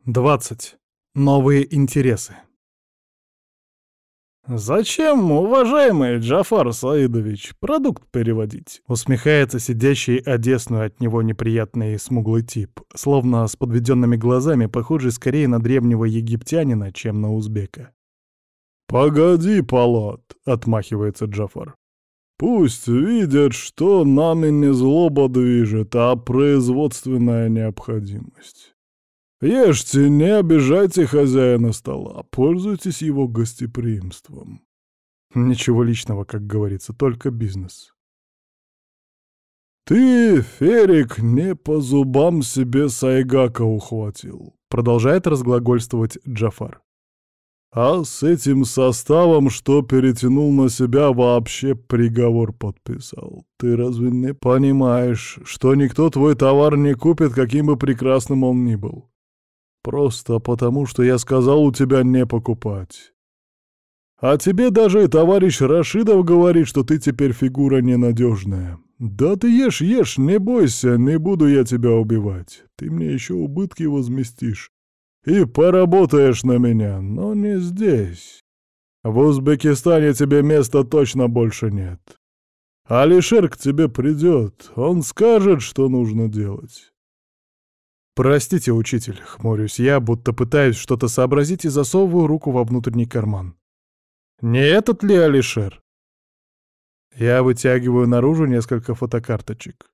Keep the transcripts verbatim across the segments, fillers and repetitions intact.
двадцать. Новые интересы. «Зачем, уважаемый Джафар Саидович, продукт переводить?» Усмехается сидящий одесную от него неприятный смуглый тип, словно с подведенными глазами, похожий скорее на древнего египтянина, чем на узбека. «Погоди, Палат», — отмахивается Джафар. «Пусть видят, что нами не злоба движет, а производственная необходимость. Ешьте, не обижайте хозяина стола, пользуйтесь его гостеприимством». Ничего личного, как говорится, только бизнес. «Ты, Ферик, не по зубам себе Сайгака ухватил», — продолжает разглагольствовать Джафар. «А с этим составом, что перетянул на себя, вообще приговор подписал. Ты разве не понимаешь, что никто твой товар не купит, каким бы прекрасным он ни был? Просто потому, что я сказал у тебя не покупать. А тебе даже и товарищ Рашидов говорит, что ты теперь фигура ненадежная. Да ты ешь, ешь, не бойся, не буду я тебя убивать. Ты мне еще убытки возместишь. И поработаешь на меня, но не здесь. В Узбекистане тебе места точно больше нет. Алишер к тебе придет, он скажет, что нужно делать». «Простите, учитель», — хмурюсь я, будто пытаюсь что-то сообразить и засовываю руку во внутренний карман. «Не этот ли Алишер?» Я вытягиваю наружу несколько фотокарточек.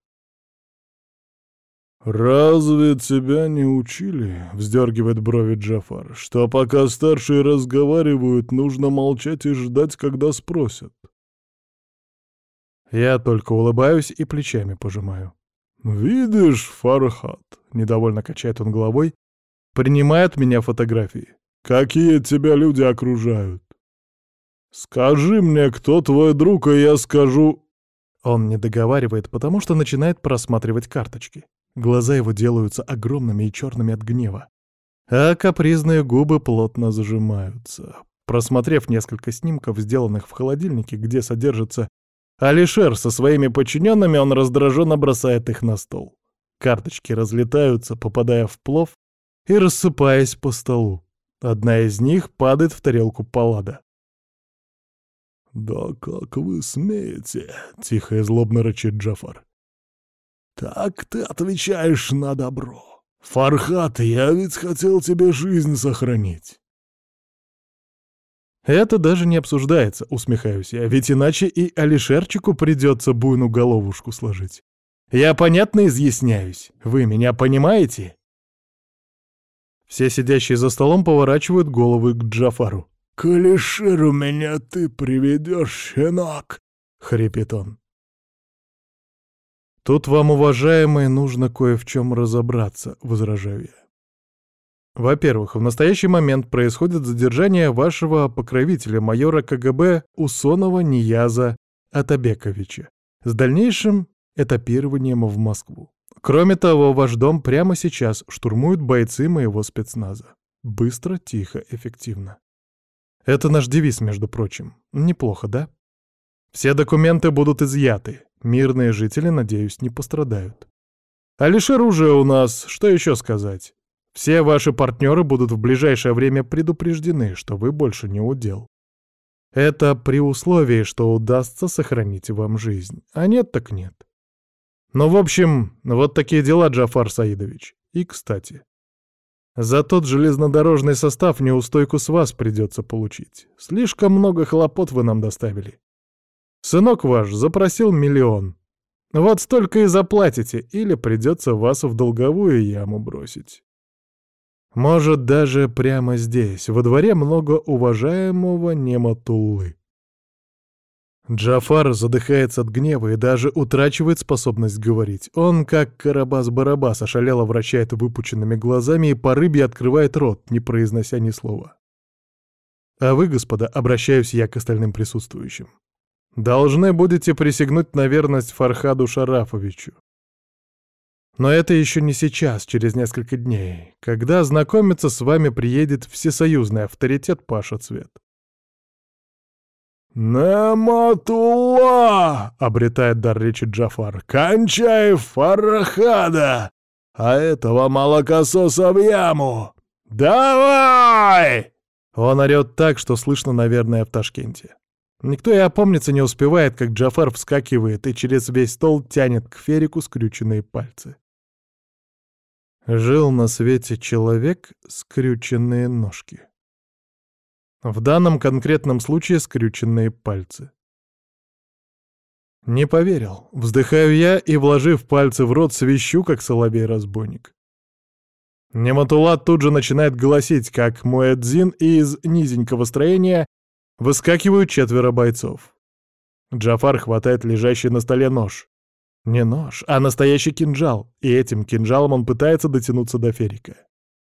«Разве тебя не учили?» — вздергивает брови Джафар, «что пока старшие разговаривают, нужно молчать и ждать, когда спросят». Я только улыбаюсь и плечами пожимаю. «Видишь, Фархат?» — недовольно качает он головой, принимает меня фотографии. «Какие тебя люди окружают? Скажи мне, кто твой друг, и я скажу...» Он не договаривает, потому что начинает просматривать карточки. Глаза его делаются огромными и черными от гнева, а капризные губы плотно зажимаются. Просмотрев несколько снимков, сделанных в холодильнике, где содержится Алишер со своими подчиненными, он раздраженно бросает их на стол. Карточки разлетаются, попадая в плов и рассыпаясь по столу. Одна из них падает в тарелку Паллада. «Да как вы смеете?» — тихо и злобно рычит Джафар. «Так ты отвечаешь на добро. Фархат, я ведь хотел тебе жизнь сохранить». «Это даже не обсуждается», — усмехаюсь я, «ведь иначе и Алишерчику придется буйну головушку сложить. Я понятно изъясняюсь. Вы меня понимаете?» Все сидящие за столом поворачивают головы к Джафару. «К Алишеру меня ты приведешь, щенок!» — хрипит он. «Тут вам, уважаемые, нужно кое в чем разобраться», — возражаю я. Во-первых, в настоящий момент происходит задержание вашего покровителя, майора КГБ Усонова Нияза Атабековича, с дальнейшим этапированием в Москву. Кроме того, ваш дом прямо сейчас штурмуют бойцы моего спецназа. Быстро, тихо, эффективно. Это наш девиз, между прочим. Неплохо, да? Все документы будут изъяты. Мирные жители, надеюсь, не пострадают. Алишер уже у нас, что еще сказать? Все ваши партнеры будут в ближайшее время предупреждены, что вы больше не удел. Это при условии, что удастся сохранить вам жизнь. А нет так нет. Ну, в общем, вот такие дела, Джафар Саидович. И, кстати, за тот железнодорожный состав неустойку с вас придется получить. Слишком много хлопот вы нам доставили. Сынок ваш запросил миллион. Вот столько и заплатите, или придется вас в долговую яму бросить. Может, даже прямо здесь, во дворе многоуважаемого Нематуллы. Джафар задыхается от гнева и даже утрачивает способность говорить. Он, как Карабас-Барабас, ошалело вращает выпученными глазами и по рыбье открывает рот, не произнося ни слова. А вы, господа, обращаюсь я к остальным присутствующим. Должны будете присягнуть на верность Фархаду Шарафовичу. Но это еще не сейчас, через несколько дней, когда знакомиться с вами приедет всесоюзный авторитет Паша Цвет. «Нематулла!» — обретает дар речи Джафар. «Кончай Фархада! А этого молокососа в яму! «Давай!» Он орёт так, что слышно, наверное, в Ташкенте. Никто и опомниться не успевает, как Джафар вскакивает и через весь стол тянет к Ферику скрюченные пальцы. Жил на свете человек, скрюченные ножки. В данном конкретном случае скрюченные пальцы. Не поверил. Вздыхаю я и, вложив пальцы в рот, свищу, как соловей-разбойник. Нематулат тут же начинает голосить, как муэдзин, и из низенького строения выскакивают четверо бойцов. Джафар хватает лежащий на столе нож. Не нож, а настоящий кинжал, и этим кинжалом он пытается дотянуться до Ферика.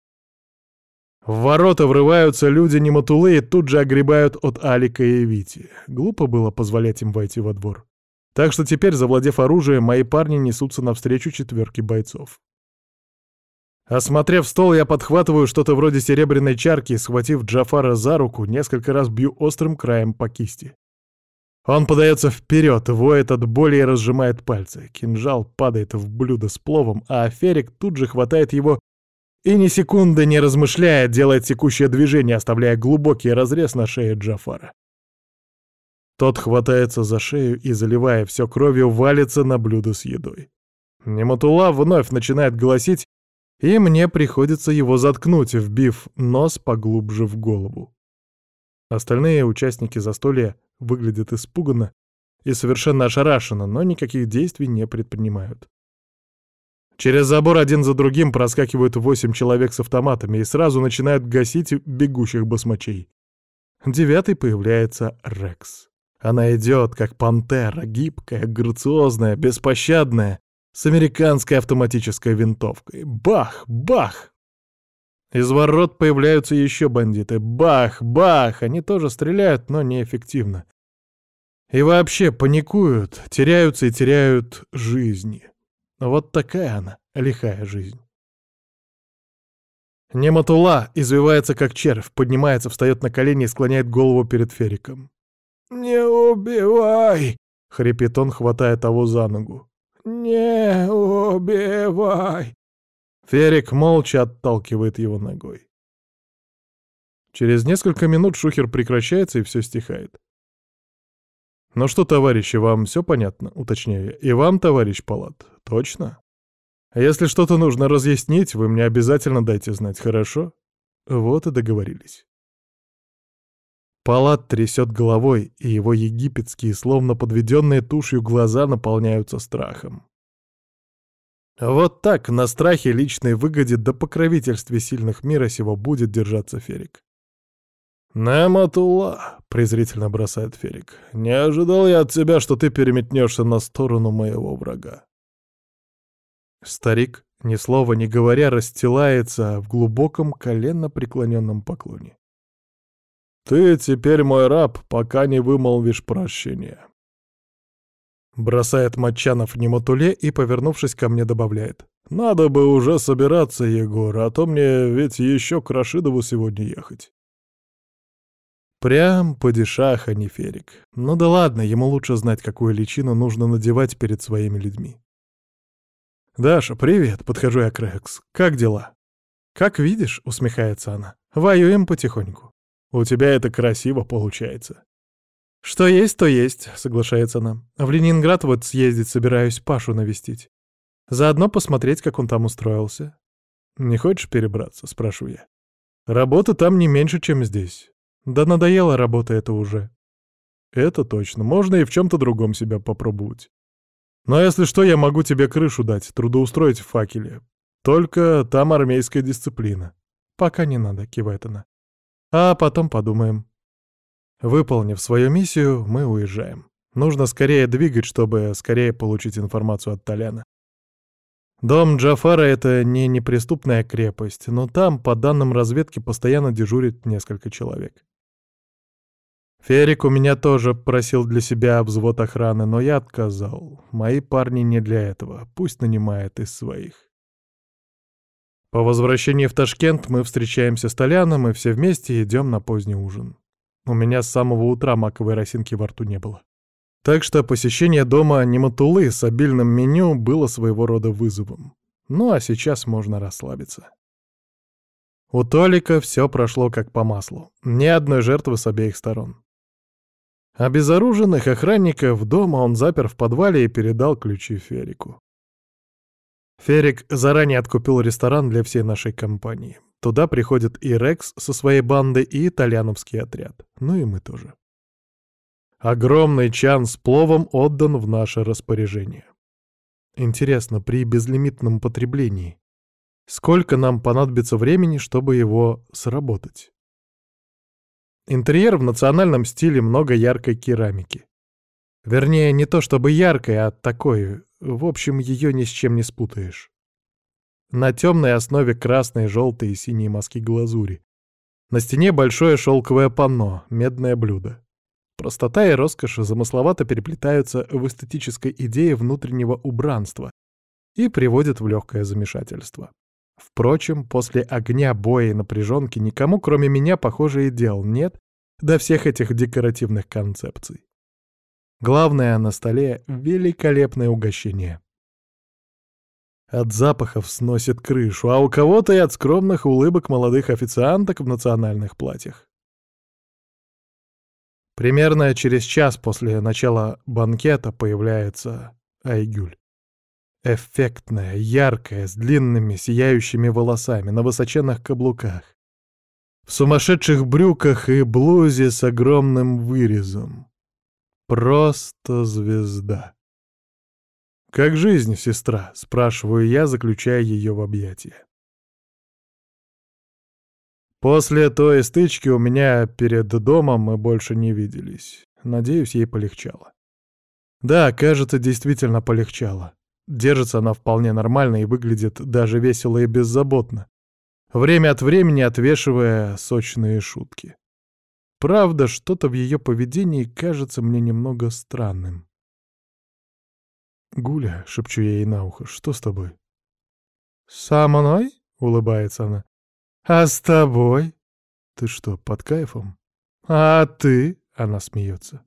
В ворота врываются люди Нематулы и тут же огребают от Алика и Вити. Глупо было позволять им войти во двор. Так что теперь, завладев оружием, мои парни несутся навстречу четверке бойцов. Осмотрев стол, я подхватываю что-то вроде серебряной чарки и, схватив Джафара за руку, несколько раз бью острым краем по кисти. Он подается вперед, воет от боли и разжимает пальцы. Кинжал падает в блюдо с пловом, а Ферик тут же хватает его и ни секунды не размышляя, делает текущее движение, оставляя глубокий разрез на шее Джафара. Тот хватается за шею и, заливая все кровью, валится на блюдо с едой. Нематула вновь начинает голосить, и мне приходится его заткнуть, вбив нос поглубже в голову. Остальные участники застолья выглядят испуганно и совершенно ошарашенно, но никаких действий не предпринимают. Через забор один за другим проскакивают восемь человек с автоматами и сразу начинают гасить бегущих басмачей. Девятый появляется Рекс. Она идет, как пантера, гибкая, грациозная, беспощадная, с американской автоматической винтовкой. Бах! Бах! Из ворот появляются еще бандиты. Бах! Бах! Они тоже стреляют, но неэффективно. И вообще паникуют, теряются и теряют жизни. Вот такая она, лихая жизнь. Нематула извивается как червь, поднимается, встает на колени и склоняет голову перед Фериком. «Не убивай!» — хрипит он, хватая того за ногу. «Не убивай!» Ферик молча отталкивает его ногой. Через несколько минут шухер прекращается и все стихает. «Ну что, товарищи, вам все понятно?» — уточняю я. «И вам, товарищ Палат? Точно? Если что-то нужно разъяснить, вы мне обязательно дайте знать, хорошо?» Вот и договорились. Палат трясет головой, и его египетские, словно подведенные тушью глаза наполняются страхом. Вот так, на страхе, личной выгоде да покровительстве сильных мира сего будет держаться Ферик. «Нематула», — презрительно бросает Ферик, — «не ожидал я от тебя, что ты переметнешься на сторону моего врага». Старик, ни слова не говоря, расстилается в глубоком коленно-преклоненном поклоне. «Ты теперь мой раб, пока не вымолвишь прощения», — бросает Матчанов Нематуле и, повернувшись ко мне, добавляет. «Надо бы уже собираться, Егор, а то мне ведь еще к Рашидову сегодня ехать». Прям падишах, а не Ферик. Ну да ладно, ему лучше знать, какую личину нужно надевать перед своими людьми. «Даша, привет!» — подхожу я к Рекс. «Как дела?» «Как видишь», — усмехается она, — «воюем потихоньку. У тебя это красиво получается». «Что есть, то есть», — соглашается она. «В Ленинград вот съездить собираюсь, Пашу навестить. Заодно посмотреть, как он там устроился». «Не хочешь перебраться?» — спрашиваю я. «Работа там не меньше, чем здесь». «Да надоела работа это уже». «Это точно. Можно и в чем-то другом себя попробовать. Но если что, я могу тебе крышу дать, трудоустроить в факеле. Только там армейская дисциплина». «Пока не надо», — кивает она. «А потом подумаем». Выполнив свою миссию, мы уезжаем. Нужно скорее двигать, чтобы скорее получить информацию от Толяна. Дом Джафара — это не неприступная крепость, но там, по данным разведки, постоянно дежурит несколько человек. Ферик у меня тоже просил для себя взвод охраны, но я отказал. Мои парни не для этого, пусть нанимает из своих. По возвращении в Ташкент мы встречаемся с Толяном и все вместе идем на поздний ужин. У меня с самого утра маковой росинки во рту не было. Так что посещение дома Нематулы с обильным меню было своего рода вызовом. Ну а сейчас можно расслабиться. У Толика все прошло как по маслу. Ни одной жертвы с обеих сторон. Обезоруженных охранников дома он запер в подвале и передал ключи Ферику. Ферик заранее откупил ресторан для всей нашей компании. Туда приходит и Рекс со своей бандой, и итальяновский отряд. Ну и мы тоже. Огромный чан с пловом отдан в наше распоряжение. Интересно, при безлимитном потреблении, сколько нам понадобится времени, чтобы его сработать? Интерьер в национальном стиле, много яркой керамики. Вернее, не то чтобы яркой, а такой, в общем, ее ни с чем не спутаешь. На темной основе красные, желтые и синие мазки глазури. На стене большое шелковое панно, медное блюдо. Простота и роскошь замысловато переплетаются в эстетической идее внутреннего убранства и приводят в легкое замешательство. Впрочем, после огня, боя и напряженки никому, кроме меня, похоже, и дел нет до всех этих декоративных концепций. Главное, на столе великолепное угощение. От запахов сносит крышу, а у кого-то и от скромных улыбок молодых официанток в национальных платьях. Примерно через час после начала банкета появляется Айгюль. Эффектная, яркая, с длинными сияющими волосами, на высоченных каблуках. В сумасшедших брюках и блузе с огромным вырезом. Просто звезда. «Как жизнь, сестра?» — спрашиваю я, заключая ее в объятия. После той стычки у меня перед домом мы больше не виделись. Надеюсь, ей полегчало. Да, кажется, действительно полегчало. Держится она вполне нормально и выглядит даже весело и беззаботно, время от времени отвешивая сочные шутки. Правда, что-то в ее поведении кажется мне немного странным. «Гуля», — шепчу я ей на ухо, — «что с тобой?» «Со мной?» — улыбается она. «А с тобой?» «Ты что, под кайфом?» «А ты?» — она смеется.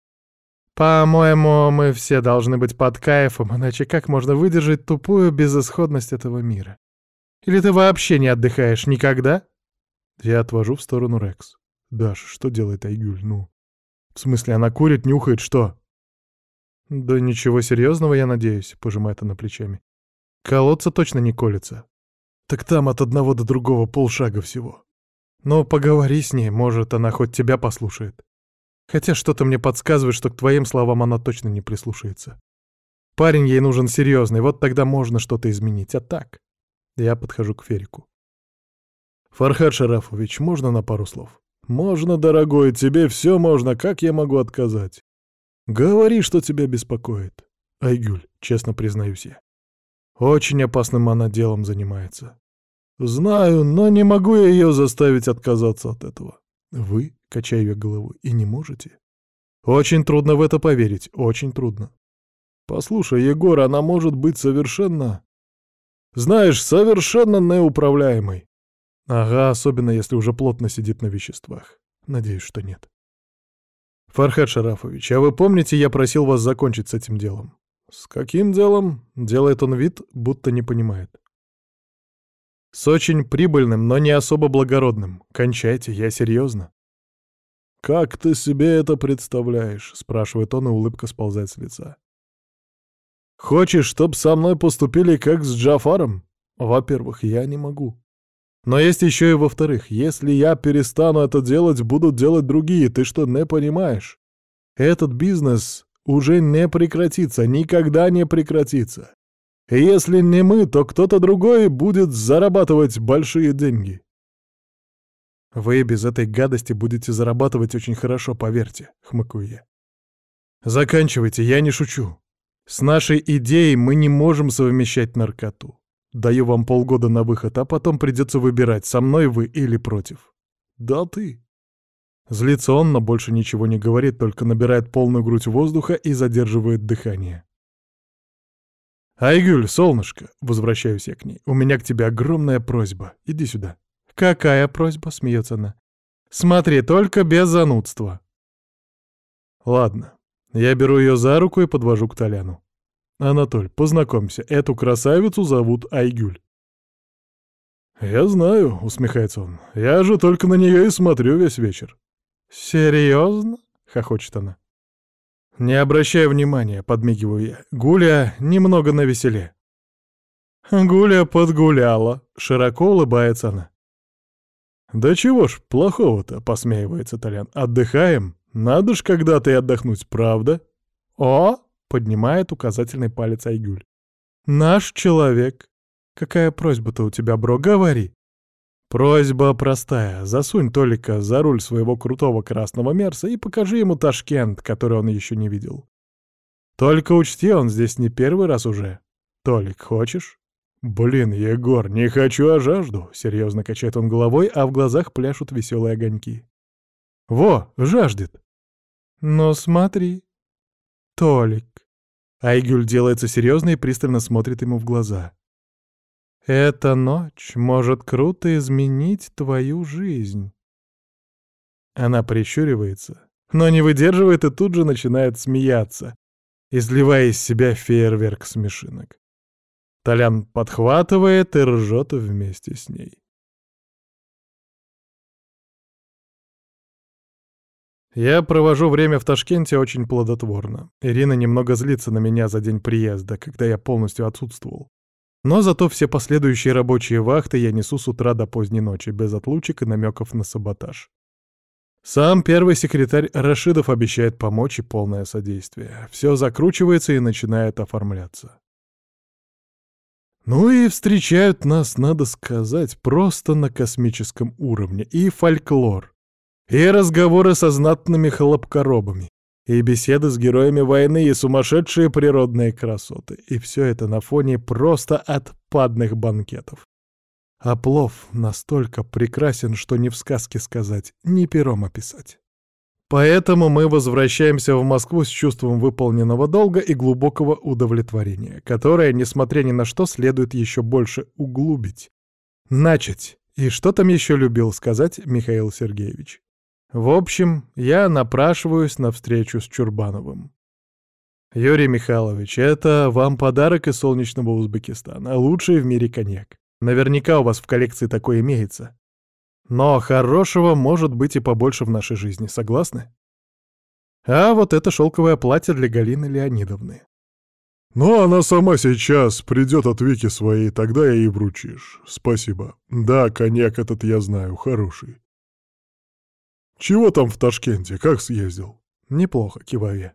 «По-моему, мы все должны быть под кайфом, иначе как можно выдержать тупую безысходность этого мира? Или ты вообще не отдыхаешь никогда?» Я отвожу в сторону Рекс. «Даш, что делает Айгюль? Ну, в смысле, она курит, нюхает, что?» «Да ничего серьезного, я надеюсь», — пожимает она плечами. «Колодца точно не колется. Так там от одного до другого полшага всего. Ну, поговори с ней, может, она хоть тебя послушает. Хотя что-то мне подсказывает, что к твоим словам она точно не прислушается. Парень ей нужен серьезный, вот тогда можно что-то изменить, а так...» Я подхожу к Ферику. «Фархад Шарафович, можно на пару слов?» «Можно, дорогой, тебе все можно, как я могу отказать?» «Говори, что тебя беспокоит». «Айгюль, честно признаюсь я. Очень опасным она делом занимается. Знаю, но не могу я ее заставить отказаться от этого». «Вы?» — качаю я головой. «И не можете?» «Очень трудно в это поверить, очень трудно». «Послушай, Егор, она может быть совершенно... Знаешь, совершенно неуправляемой». «Ага, особенно если уже плотно сидит на веществах. Надеюсь, что нет». «Фархад Шарафович, а вы помните, я просил вас закончить с этим делом?» «С каким делом?» — делает он вид, будто не понимает. «С очень прибыльным, но не особо благородным. Кончайте, я серьезно». «Как ты себе это представляешь?» — спрашивает он, и улыбка сползает с лица. «Хочешь, чтоб со мной поступили как с Джафаром? Во-первых, я не могу. Но есть еще и во-вторых, если я перестану это делать, будут делать другие, ты что, не понимаешь? Этот бизнес уже не прекратится, никогда не прекратится. И если не мы, то кто-то другой будет зарабатывать большие деньги». «Вы без этой гадости будете зарабатывать очень хорошо, поверьте», — хмыкаю я. «Заканчивайте, я не шучу. С нашей идеей мы не можем совмещать наркоту. Даю вам полгода на выход, а потом придется выбирать, со мной вы или против». «Да ты». Злится он, но больше ничего не говорит, только набирает полную грудь воздуха и задерживает дыхание. «Айгюль, солнышко», — возвращаюсь я к ней, — «у меня к тебе огромная просьба. Иди сюда». «Какая просьба?» — смеется она. «Смотри, только без занудства». «Ладно». Я беру ее за руку и подвожу к Толяну. «Анатоль, познакомься, эту красавицу зовут Айгюль». «Я знаю», — усмехается он. «Я же только на нее и смотрю весь вечер». «Серьезно?» — хохочет она. «Не обращай внимания», — подмигиваю я. «Гуля немного навеселе». «Гуля подгуляла», — широко улыбается она. «Да чего ж плохого-то», — посмеивается Толян. «Отдыхаем? Надо ж когда-то и отдохнуть, правда?» «О!» — поднимает указательный палец Айгуль. «Наш человек. Какая просьба-то у тебя, бро, говори». «Просьба простая. Засунь Толика за руль своего крутого красного Мерса и покажи ему Ташкент, который он еще не видел. Только учти, он здесь не первый раз уже. Толик, хочешь?» «Блин, Егор, не хочу, а жажду», — серьезно качает он головой, а в глазах пляшут веселые огоньки. «Во, жаждет». «Ну смотри, Толик». Айгуль делается серьезной и пристально смотрит ему в глаза. «Эта ночь может круто изменить твою жизнь». Она прищуривается, но не выдерживает и тут же начинает смеяться, изливая из себя фейерверк смешинок. Толян подхватывает и ржет вместе с ней. Я провожу время в Ташкенте очень плодотворно. Ирина немного злится на меня за день приезда, когда я полностью отсутствовал. Но зато все последующие рабочие вахты я несу с утра до поздней ночи, без отлучек и намеков на саботаж. Сам первый секретарь Рашидов обещает помочь и полное содействие. Все закручивается и начинает оформляться. Ну и встречают нас, надо сказать, просто на космическом уровне. И фольклор, и разговоры со знатными хлопкоробами, и беседы с героями войны, и сумасшедшие природные красоты. И все это на фоне просто отпадных банкетов. А плов настолько прекрасен, что ни в сказке сказать, ни пером описать. Поэтому мы возвращаемся в Москву с чувством выполненного долга и глубокого удовлетворения, которое, несмотря ни на что, следует еще больше углубить. Начать. И что там еще любил сказать Михаил Сергеевич? В общем, я напрашиваюсь на встречу с Чурбановым. Юрий Михайлович, это вам подарок из солнечного Узбекистана, лучший в мире коньяк. Наверняка у вас в коллекции такое имеется. Но хорошего может быть и побольше в нашей жизни, согласны? А вот это шелковое платье для Галины Леонидовны. Ну, она сама сейчас придет от Вики своей, тогда ей вручишь. Спасибо. Да, коньяк этот я знаю, хороший. Чего там в Ташкенте, как съездил? Неплохо, киваю я.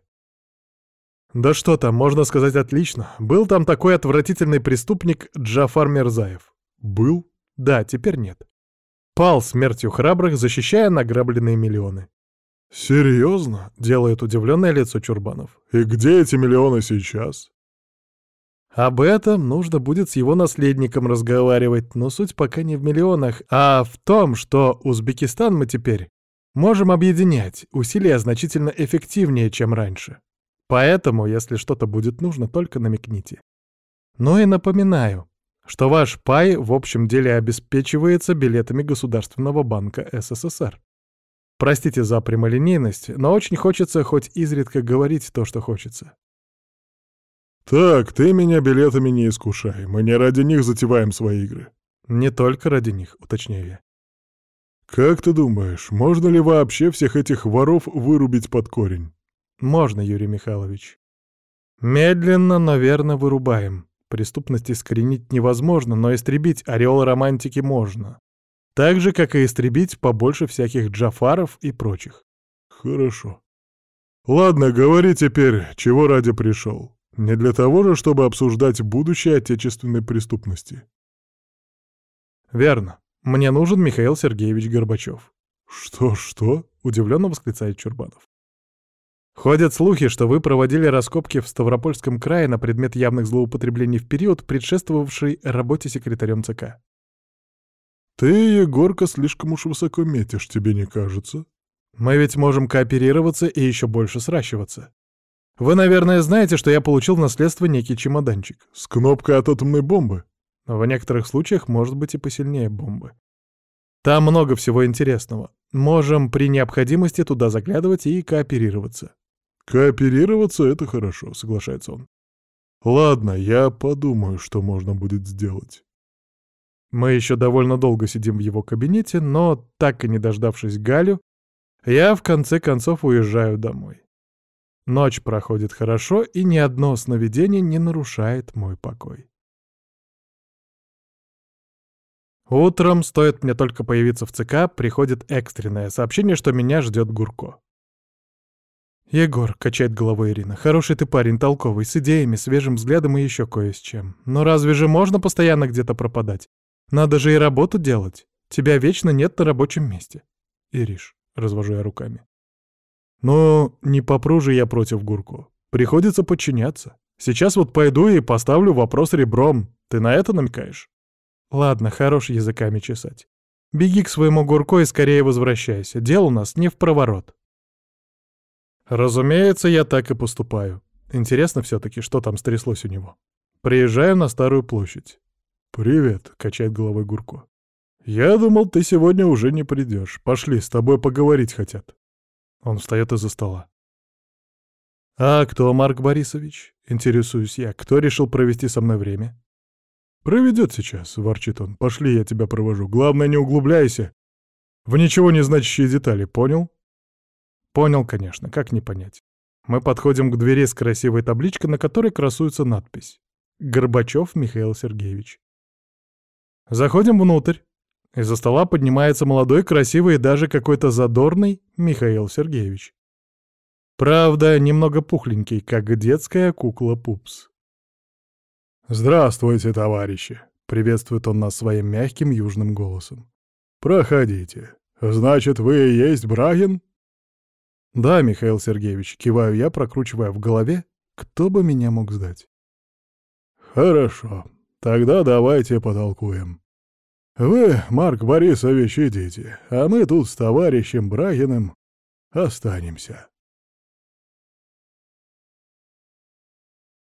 Да что там, можно сказать, отлично. Был там такой отвратительный преступник Джафар Мирзаев. Был? Да, теперь нет. Пал смертью храбрых, защищая награбленные миллионы. «Серьезно?» — делает удивленное лицо Чурбанов. «И где эти миллионы сейчас?» Об этом нужно будет с его наследником разговаривать, но суть пока не в миллионах, а в том, что Узбекистан мы теперь можем объединять, усилия значительно эффективнее, чем раньше. Поэтому, если что-то будет нужно, только намекните. Ну и напоминаю, что ваш пай в общем деле обеспечивается билетами Государственного банка СССР. Простите за прямолинейность, но очень хочется хоть изредка говорить то, что хочется. «Так, ты меня билетами не искушай, мы не ради них затеваем свои игры». «Не только ради них», — уточняю я. «Как ты думаешь, можно ли вообще всех этих воров вырубить под корень?» «Можно, Юрий Михайлович. Медленно, но верно вырубаем. Преступность искоренить невозможно, но истребить ореол романтики можно. Так же, как и истребить побольше всяких Джафаров и прочих». «Хорошо. Ладно, говори теперь, чего ради пришел. Не для того же, чтобы обсуждать будущее отечественной преступности». «Верно. Мне нужен Михаил Сергеевич Горбачев». «Что-что?» — удивленно восклицает Чурбанов. «Ходят слухи, что вы проводили раскопки в Ставропольском крае на предмет явных злоупотреблений в период, предшествовавший работе секретарем ЦК». «Ты, Егорка, слишком уж высоко метишь, тебе не кажется?» «Мы ведь можем кооперироваться и еще больше сращиваться. Вы, наверное, знаете, что я получил в наследство некий чемоданчик». «С кнопкой от атомной бомбы?» В некоторых случаях может быть и посильнее бомбы. Там много всего интересного. Можем при необходимости туда заглядывать и кооперироваться». «Кооперироваться — это хорошо», — соглашается он. «Ладно, я подумаю, что можно будет сделать». Мы еще довольно долго сидим в его кабинете, но, так и не дождавшись Галю, я в конце концов уезжаю домой. Ночь проходит хорошо, и ни одно сновидение не нарушает мой покой. Утром, стоит мне только появиться в ЦК, приходит экстренное сообщение, что меня ждет Гурко. «Егор», — качает головой Ирина, — «хороший ты парень, толковый, с идеями, свежим взглядом и еще кое с чем. Но разве же можно постоянно где-то пропадать? Надо же и работу делать. Тебя вечно нет на рабочем месте». «Ириш», — развожу я руками. «Но не попру же я против Гурко. Приходится подчиняться. Сейчас вот пойду и поставлю вопрос ребром. Ты на это намекаешь?» «Ладно, хорош языками чесать. Беги к своему Гурко и скорее возвращайся. Дел у нас не впроворот». Разумеется, я так и поступаю. Интересно все-таки, что там стряслось у него. Приезжаю на Старую площадь. «Привет», — качает головой Гурко. «Я думал, ты сегодня уже не придешь. Пошли, с тобой поговорить хотят». Он встает из-за стола. «А кто Марк Борисович?» — интересуюсь я. «Кто решил провести со мной время?» «Проведет сейчас», — ворчит он. «Пошли, я тебя провожу. Главное, не углубляйся в ничего не значащие детали, понял?» Понял, конечно, как не понять. Мы подходим к двери с красивой табличкой, на которой красуется надпись «Горбачев Михаил Сергеевич». Заходим внутрь. Из-за стола поднимается молодой, красивый и даже какой-то задорный Михаил Сергеевич. Правда, немного пухленький, как детская кукла Пупс. «Здравствуйте, товарищи!» — приветствует он нас своим мягким южным голосом. «Проходите. Значит, вы и есть Брагин?» «Да, Михаил Сергеевич», — киваю я, прокручивая в голове, кто бы меня мог сдать. «Хорошо. Тогда давайте потолкуем. Вы, Марк Борисович, идите, а мы тут с товарищем Брагиным останемся».